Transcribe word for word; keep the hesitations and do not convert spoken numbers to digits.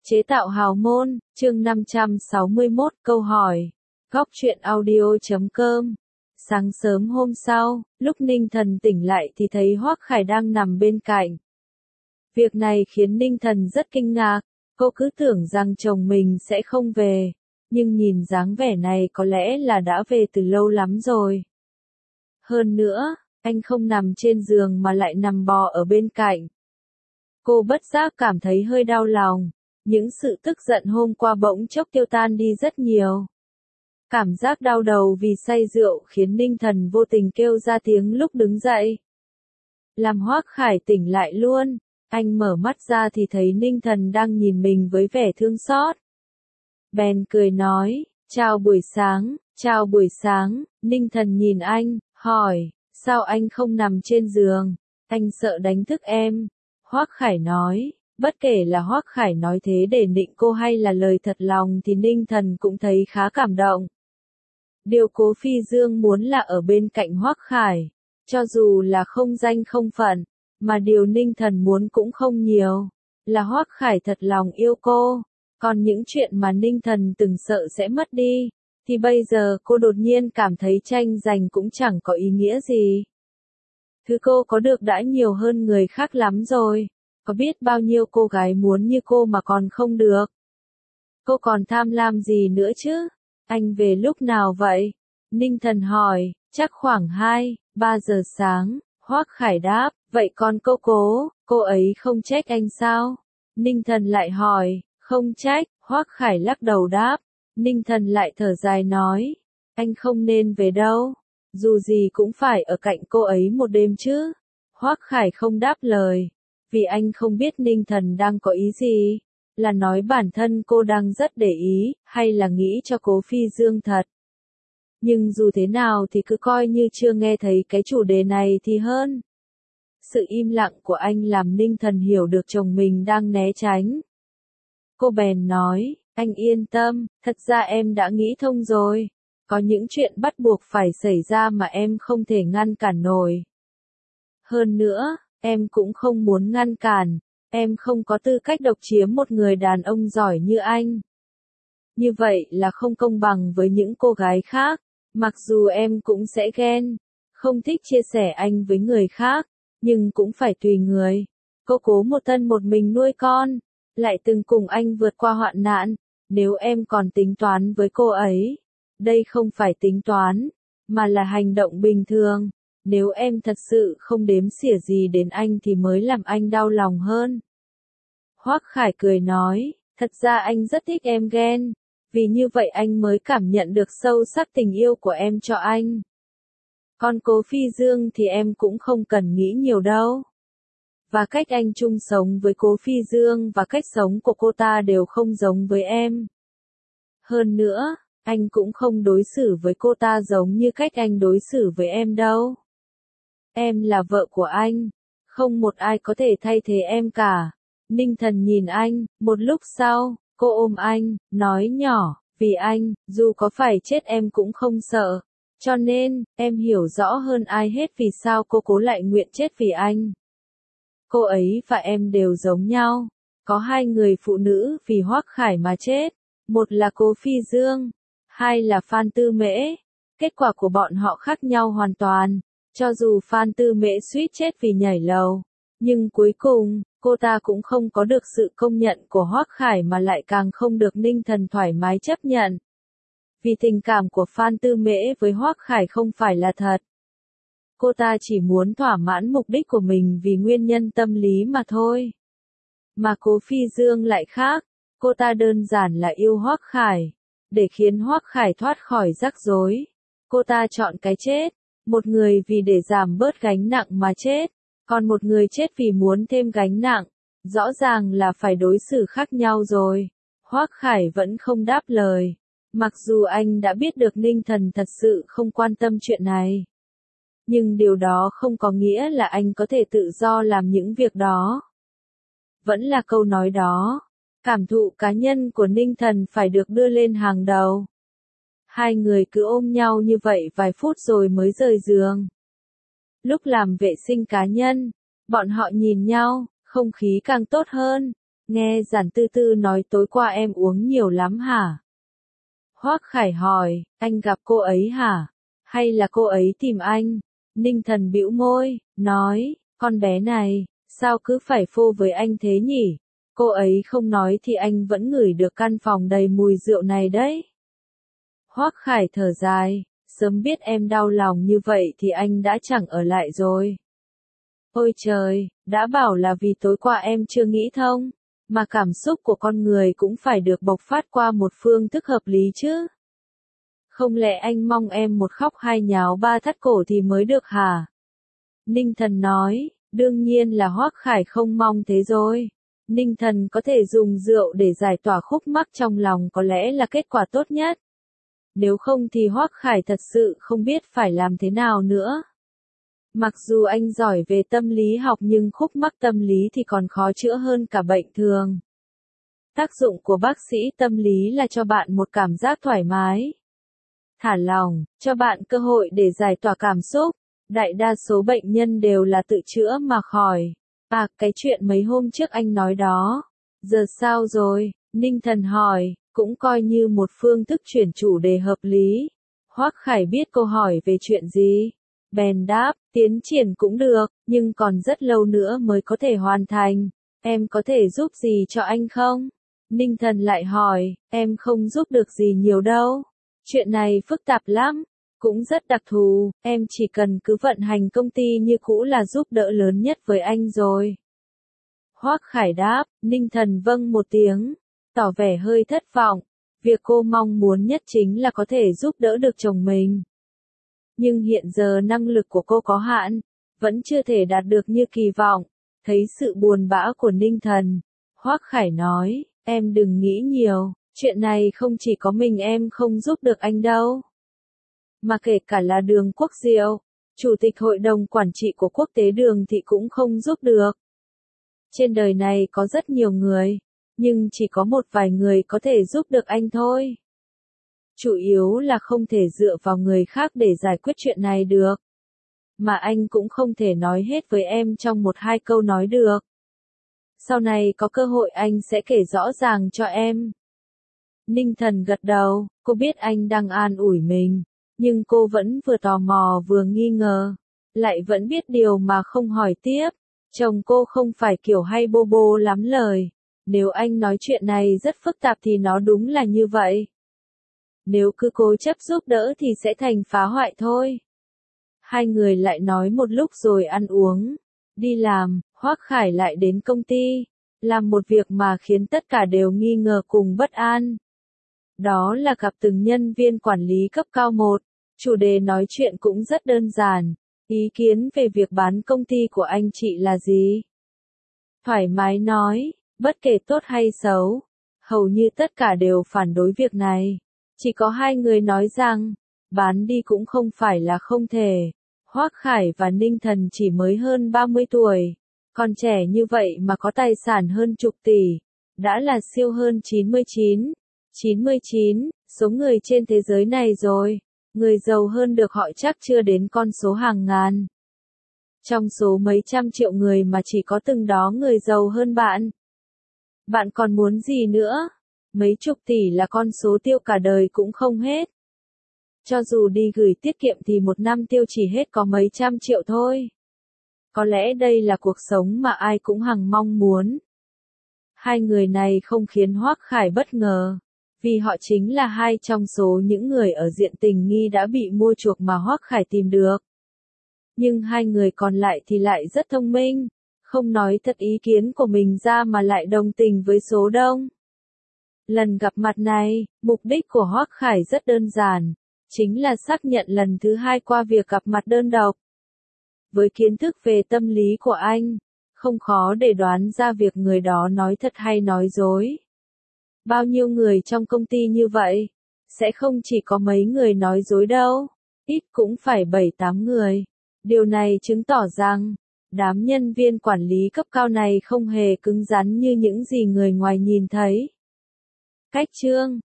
Chế tạo hào môn, chương năm trăm sáu mươi mốt, câu hỏi. Góc truyện audio chấm com. Sáng sớm hôm sau, lúc Ninh Thần tỉnh lại thì thấy Hoắc Khải đang nằm bên cạnh. Việc này khiến Ninh Thần rất kinh ngạc, cô cứ tưởng rằng chồng mình sẽ không về, nhưng nhìn dáng vẻ này có lẽ là đã về từ lâu lắm rồi. Hơn nữa, anh không nằm trên giường mà lại nằm bò ở bên cạnh. Cô bất giác cảm thấy hơi đau lòng. Những sự tức giận hôm qua bỗng chốc tiêu tan đi rất nhiều. Cảm giác đau đầu vì say rượu khiến Ninh Thần vô tình kêu ra tiếng lúc đứng dậy. Làm Hoắc Khải tỉnh lại luôn, anh mở mắt ra thì thấy Ninh Thần đang nhìn mình với vẻ thương xót. Bèn cười nói, chào buổi sáng, chào buổi sáng, Ninh Thần nhìn anh, hỏi, sao anh không nằm trên giường, anh sợ đánh thức em. Hoắc Khải nói. Bất kể là Hoắc Khải nói thế để nịnh cô hay là lời thật lòng thì Ninh Thần cũng thấy khá cảm động. Điều Cố Phi Dương muốn là ở bên cạnh Hoắc Khải, cho dù là không danh không phận, mà điều Ninh Thần muốn cũng không nhiều, là Hoắc Khải thật lòng yêu cô. Còn những chuyện mà Ninh Thần từng sợ sẽ mất đi, thì bây giờ cô đột nhiên cảm thấy tranh giành cũng chẳng có ý nghĩa gì. Thứ cô có được đã nhiều hơn người khác lắm rồi. Có biết bao nhiêu cô gái muốn như cô mà còn không được. Cô còn tham lam gì nữa chứ? Anh về lúc nào vậy? Ninh Thần hỏi, chắc khoảng hai, ba giờ sáng. Hoắc Khải đáp, vậy còn cô Cố, cô ấy không trách anh sao? Ninh Thần lại hỏi, không trách. Hoắc Khải lắc đầu đáp. Ninh Thần lại thở dài nói, anh không nên về đâu. Dù gì cũng phải ở cạnh cô ấy một đêm chứ. Hoắc Khải không đáp lời. Vì anh không biết Ninh Thần đang có ý gì, là nói bản thân cô đang rất để ý, hay là nghĩ cho Cố Phi Dương thật. Nhưng dù thế nào thì cứ coi như chưa nghe thấy cái chủ đề này thì hơn. Sự im lặng của anh làm Ninh Thần hiểu được chồng mình đang né tránh. Cô bèn nói, anh yên tâm, thật ra em đã nghĩ thông rồi. Có những chuyện bắt buộc phải xảy ra mà em không thể ngăn cản nổi. Hơn nữa, em cũng không muốn ngăn cản, em không có tư cách độc chiếm một người đàn ông giỏi như anh. Như vậy là không công bằng với những cô gái khác, mặc dù em cũng sẽ ghen, không thích chia sẻ anh với người khác, nhưng cũng phải tùy người. Cô Cố một thân một mình nuôi con, lại từng cùng anh vượt qua hoạn nạn, nếu em còn tính toán với cô ấy, đây không phải tính toán, mà là hành động bình thường. Nếu em thật sự không đếm xỉa gì đến anh thì mới làm anh đau lòng hơn. Hoắc Khải cười nói, thật ra anh rất thích em ghen, vì như vậy anh mới cảm nhận được sâu sắc tình yêu của em cho anh. Còn Cố Phi Dương thì em cũng không cần nghĩ nhiều đâu. Và cách anh chung sống với Cố Phi Dương và cách sống của cô ta đều không giống với em. Hơn nữa, anh cũng không đối xử với cô ta giống như cách anh đối xử với em đâu. Em là vợ của anh, không một ai có thể thay thế em cả. Ninh Thần nhìn anh, một lúc sau, cô ôm anh, nói nhỏ, vì anh, dù có phải chết em cũng không sợ. Cho nên, em hiểu rõ hơn ai hết vì sao cô Cố lại nguyện chết vì anh. Cô ấy và em đều giống nhau. Có hai người phụ nữ vì Hoắc Khải mà chết. Một là Cố Phi Dương, hai là Phan Tư Mễ. Kết quả của bọn họ khác nhau hoàn toàn. Cho dù Phan Tư Mễ suýt chết vì nhảy lầu, nhưng cuối cùng, cô ta cũng không có được sự công nhận của Hoắc Khải mà lại càng không được Ninh Thần thoải mái chấp nhận. Vì tình cảm của Phan Tư Mễ với Hoắc Khải không phải là thật. Cô ta chỉ muốn thỏa mãn mục đích của mình vì nguyên nhân tâm lý mà thôi. Mà Cố Phi Dương lại khác, cô ta đơn giản là yêu Hoắc Khải. Để khiến Hoắc Khải thoát khỏi rắc rối, cô ta chọn cái chết. Một người vì để giảm bớt gánh nặng mà chết, còn một người chết vì muốn thêm gánh nặng, rõ ràng là phải đối xử khác nhau rồi. Hoắc Khải vẫn không đáp lời, mặc dù anh đã biết được Ninh Thần thật sự không quan tâm chuyện này. Nhưng điều đó không có nghĩa là anh có thể tự do làm những việc đó. Vẫn là câu nói đó, cảm thụ cá nhân của Ninh Thần phải được đưa lên hàng đầu. Hai người cứ ôm nhau như vậy vài phút rồi mới rời giường. Lúc làm vệ sinh cá nhân, bọn họ nhìn nhau, không khí càng tốt hơn. Nghe Giản Tư Tư nói tối qua em uống nhiều lắm hả? Hoắc Khải hỏi, anh gặp cô ấy hả? Hay là cô ấy tìm anh? Ninh Thần bĩu môi, nói, con bé này, sao cứ phải phô với anh thế nhỉ? Cô ấy không nói thì anh vẫn ngửi được căn phòng đầy mùi rượu này đấy. Hoắc Khải thở dài, sớm biết em đau lòng như vậy thì anh đã chẳng ở lại rồi. Ôi trời, đã bảo là vì tối qua em chưa nghĩ thông, mà cảm xúc của con người cũng phải được bộc phát qua một phương thức hợp lý chứ. Không lẽ anh mong em một khóc hai nháo ba thắt cổ thì mới được hả? Ninh Thần nói, đương nhiên là Hoắc Khải không mong thế rồi. Ninh Thần có thể dùng rượu để giải tỏa khúc mắc trong lòng có lẽ là kết quả tốt nhất. Nếu không thì Hoắc Khải thật sự không biết phải làm thế nào nữa. Mặc dù anh giỏi về tâm lý học nhưng khúc mắc tâm lý thì còn khó chữa hơn cả bệnh thường. Tác dụng của bác sĩ tâm lý là cho bạn một cảm giác thoải mái, thả lỏng, cho bạn cơ hội để giải tỏa cảm xúc. Đại đa số bệnh nhân đều là tự chữa mà khỏi. À, cái chuyện mấy hôm trước anh nói đó, giờ sao rồi? Ninh Thần hỏi, cũng coi như một phương thức chuyển chủ đề hợp lý. Hoắc Khải biết câu hỏi về chuyện gì, bèn đáp, tiến triển cũng được, nhưng còn rất lâu nữa mới có thể hoàn thành. Em có thể giúp gì cho anh không? Ninh Thần lại hỏi, em không giúp được gì nhiều đâu. Chuyện này phức tạp lắm, cũng rất đặc thù, em chỉ cần cứ vận hành công ty như cũ là giúp đỡ lớn nhất với anh rồi. Hoắc Khải đáp, Ninh Thần vâng một tiếng, tỏ vẻ hơi thất vọng. Việc cô mong muốn nhất chính là có thể giúp đỡ được chồng mình. Nhưng hiện giờ năng lực của cô có hạn, vẫn chưa thể đạt được như kỳ vọng. Thấy sự buồn bã của Ninh Thần, Hoắc Khải nói, em đừng nghĩ nhiều, chuyện này không chỉ có mình em không giúp được anh đâu. Mà kể cả là Đường Quốc Diệu, chủ tịch hội đồng quản trị của Quốc tế Đường thì cũng không giúp được. Trên đời này có rất nhiều người, nhưng chỉ có một vài người có thể giúp được anh thôi. Chủ yếu là không thể dựa vào người khác để giải quyết chuyện này được. Mà anh cũng không thể nói hết với em trong một hai câu nói được. Sau này có cơ hội anh sẽ kể rõ ràng cho em. Ninh Thần gật đầu, cô biết anh đang an ủi mình, nhưng cô vẫn vừa tò mò vừa nghi ngờ, lại vẫn biết điều mà không hỏi tiếp. Chồng cô không phải kiểu hay bô bô lắm lời. Nếu anh nói chuyện này rất phức tạp thì nó đúng là như vậy. Nếu cứ cố chấp giúp đỡ thì sẽ thành phá hoại thôi. Hai người lại nói một lúc rồi ăn uống. Đi làm, Hoắc Khải lại đến công ty, làm một việc mà khiến tất cả đều nghi ngờ cùng bất an. Đó là gặp từng nhân viên quản lý cấp cao một. Chủ đề nói chuyện cũng rất đơn giản. Ý kiến về việc bán công ty của anh chị là gì? Thoải mái nói, bất kể tốt hay xấu, hầu như tất cả đều phản đối việc này. Chỉ có hai người nói rằng, bán đi cũng không phải là không thể. Hoắc Khải và Ninh Thần chỉ mới hơn ba mươi tuổi, còn trẻ như vậy mà có tài sản hơn chục tỷ, đã là siêu hơn chín mươi chín, chín mươi chín, số người trên thế giới này rồi. Người giàu hơn được họ chắc chưa đến con số hàng ngàn. Trong số mấy trăm triệu người mà chỉ có từng đó người giàu hơn bạn. Bạn còn muốn gì nữa? Mấy chục tỷ là con số tiêu cả đời cũng không hết. Cho dù đi gửi tiết kiệm thì một năm tiêu chỉ hết có mấy trăm triệu thôi. Có lẽ đây là cuộc sống mà ai cũng hằng mong muốn. Hai người này không khiến Hoắc Khải bất ngờ, vì họ chính là hai trong số những người ở diện tình nghi đã bị mua chuộc mà Hoắc Khải tìm được. Nhưng hai người còn lại thì lại rất thông minh, không nói thật ý kiến của mình ra mà lại đồng tình với số đông. Lần gặp mặt này, mục đích của Hoắc Khải rất đơn giản, chính là xác nhận lần thứ hai qua việc gặp mặt đơn độc. Với kiến thức về tâm lý của anh, không khó để đoán ra việc người đó nói thật hay nói dối. Bao nhiêu người trong công ty như vậy? Sẽ không chỉ có mấy người nói dối đâu, ít cũng phải bảy tám người. Điều này chứng tỏ rằng, đám nhân viên quản lý cấp cao này không hề cứng rắn như những gì người ngoài nhìn thấy. Cách chương